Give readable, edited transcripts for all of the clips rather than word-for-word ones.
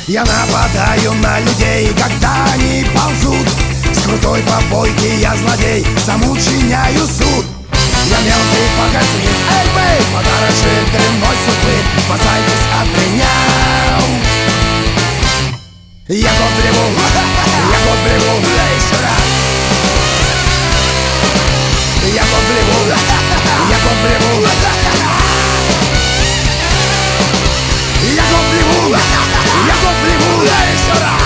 Я нападаю на людей, когда они ползут. С крутой попойки я злодей, сам учиняю суд. Я мелкий покосник, эй, бэй, подарочек дрянной судьбы, спасайтесь от меня. Я год древу, еще раз. Я год древу, я год древу. Я год древу, еще раз.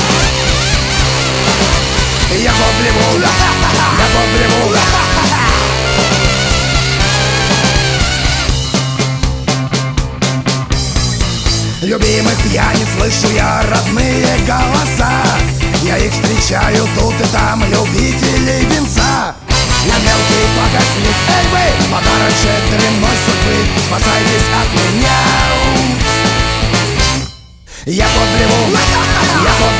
Я год древу, Любимых я не слышу, я родные голоса. Я их встречаю тут и там, любителей винца. Я мелкий покосник, эй вы, подарочек дрянной судьбы, спасайтесь от меня. Я под древу,